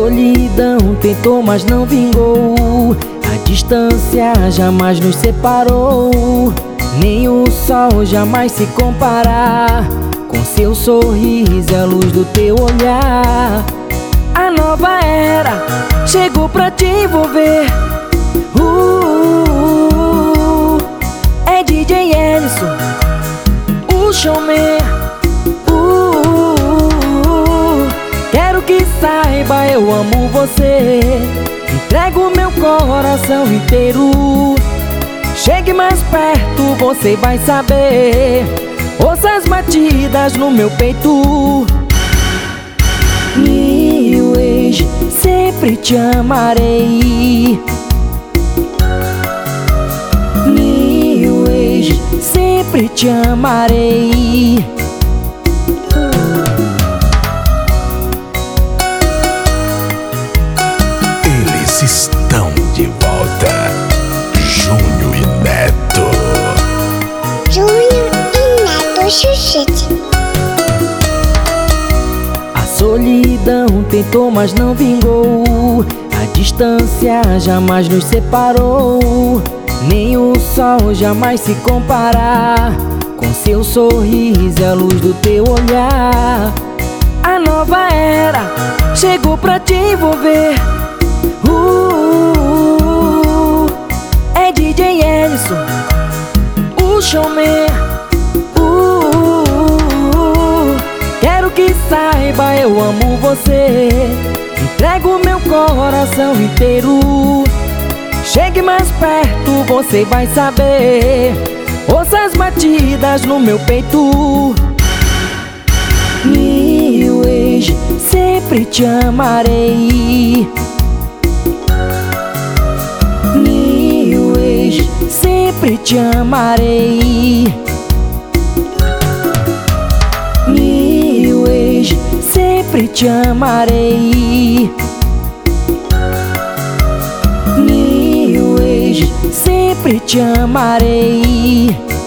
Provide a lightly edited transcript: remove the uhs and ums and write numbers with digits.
solidão tentou, mas não vingou. A distância jamais nos separou. Nem o sol jamais se comparar com seu sorriso e a luz do teu olhar. A nova era chegou pra te envolver. É DJ Ellison, o showman. Quero que saiba, eu amo você. Entrego meu coração inteiro. Chegue mais perto, você vai saber. Ouça as batidas no meu peito. New Age, sempre te amarei. New Age, sempre te amarei. Eles estão de volta. Júnior e Neto. Júnior e Neto Xuxite. A solidão tentou, mas não vingou. A distância jamais nos separou. Nem o sol jamais se comparar com seu sorriso e a luz do teu olhar. A nova era chegou pra te envolver. É DJ Ellison, o showman. Quero que saiba, eu amo você. Entrego meu coração inteiro. Chegue mais perto, você vai saber. Ouça as batidas no meu peito. New Age, sempre te amarei. New Age, sempre te amarei. New Age, sempre te amarei. New Age, sempre te amarei.